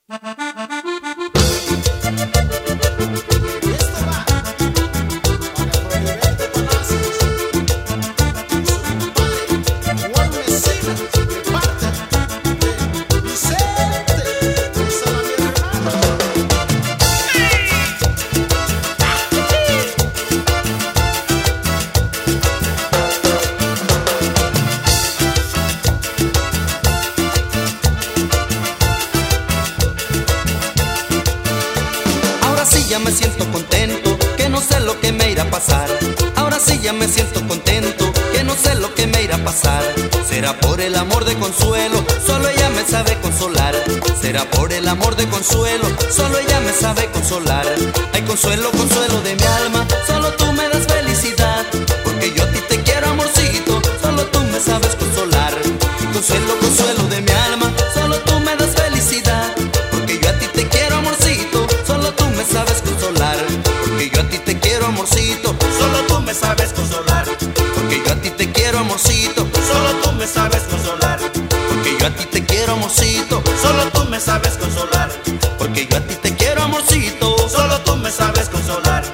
Ya me siento contento, que no sé lo que me irá a pasar. Ahora sí ya me siento contento, que no sé lo que me irá a pasar. Será por el amor de Consuelo, solo ella me sabe consolar. Será por el amor de Consuelo, solo ella me sabe consolar. Ay, Consuelo, Consuelo de mi alma, solo tú me das felicidad. Porque yo a ti te quiero, amorcito, solo tú me sabes consolar. Consuelo, Consuelo de mi alma, solo tú me das felicidad. Porque yo a ti te quiero, amorcito, solo tú me sabes consolar. Porque yo a ti te quiero, amorcito, solo tú me sabes consolar. porque yo a ti te quiero, amorcito, Solo tú me sabes consolar. porque yo a ti te quiero, amorcito, Solo tú me sabes consolar. porque yo a ti te quiero, amorcito. Solo tú me sabes consolar.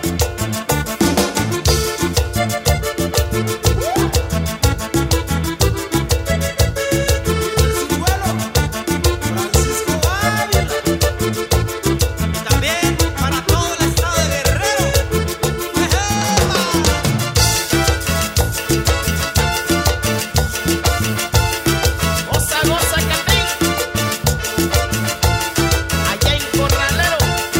Y también para todo el estado de Guerrero. Goza, goza, Catrín. Allá en Corralero.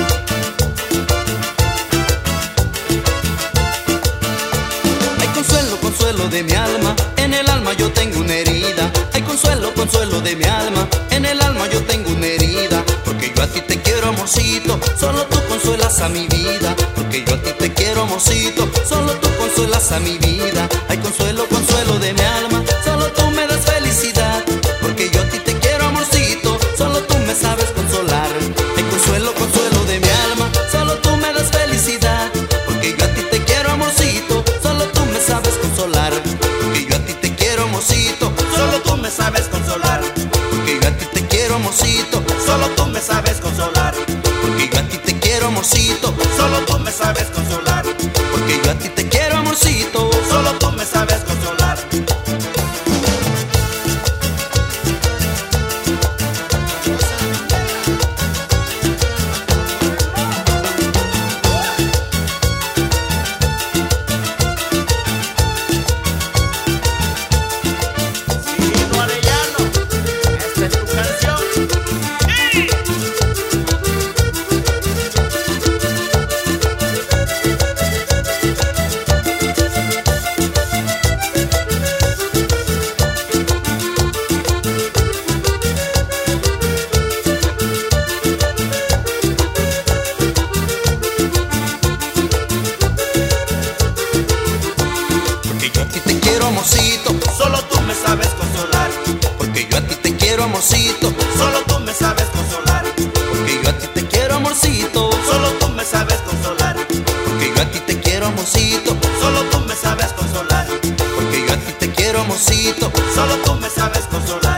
Ay, Consuelo, Consuelo de mi alma, en el alma yo tengo una herida. Ay, Consuelo, Consuelo de mi alma, en el alma yo tengo una herida. Porque yo a ti te quiero, amorcito, solo tú consuelas a mi vida. Porque yo a ti te quiero, amorcito, solo tú consuelas a mi vida. Ay, Consuelo, Consuelo de mi alma, solo tú me das felicidad. Porque yo a ti te quiero, amorcito, solo tú me sabes consolar. Ay, Consuelo, Consuelo de mi alma, solo tú me das felicidad. Porque yo a ti te quiero, amorcito, solo tú me sabes consolar. Porque yo a ti te quiero, amorcito, Solo tú me sabes consolar. porque yo a ti te quiero, amorcito, Solo tú me sabes consolar. porque yo a ti te quiero, amorcito, Solo tú me sabes consolar. porque yo a ti te quiero, amorcito. Solo tú me sabes consolar. Cirilo Arellano, esta es tu canción. ¡Sí! Porque yo a ti te quiero, amorcito, Solo tú me sabes consolar. porque yo a ti te quiero, amorcito, Solo tú me sabes consolar. porque yo a ti te quiero, amorcito, Solo tú me sabes consolar. porque yo a ti te quiero, amorcito, Solo tú me sabes consolar. porque yo a ti te quiero, amorcito. Solo tú me sabes consolar.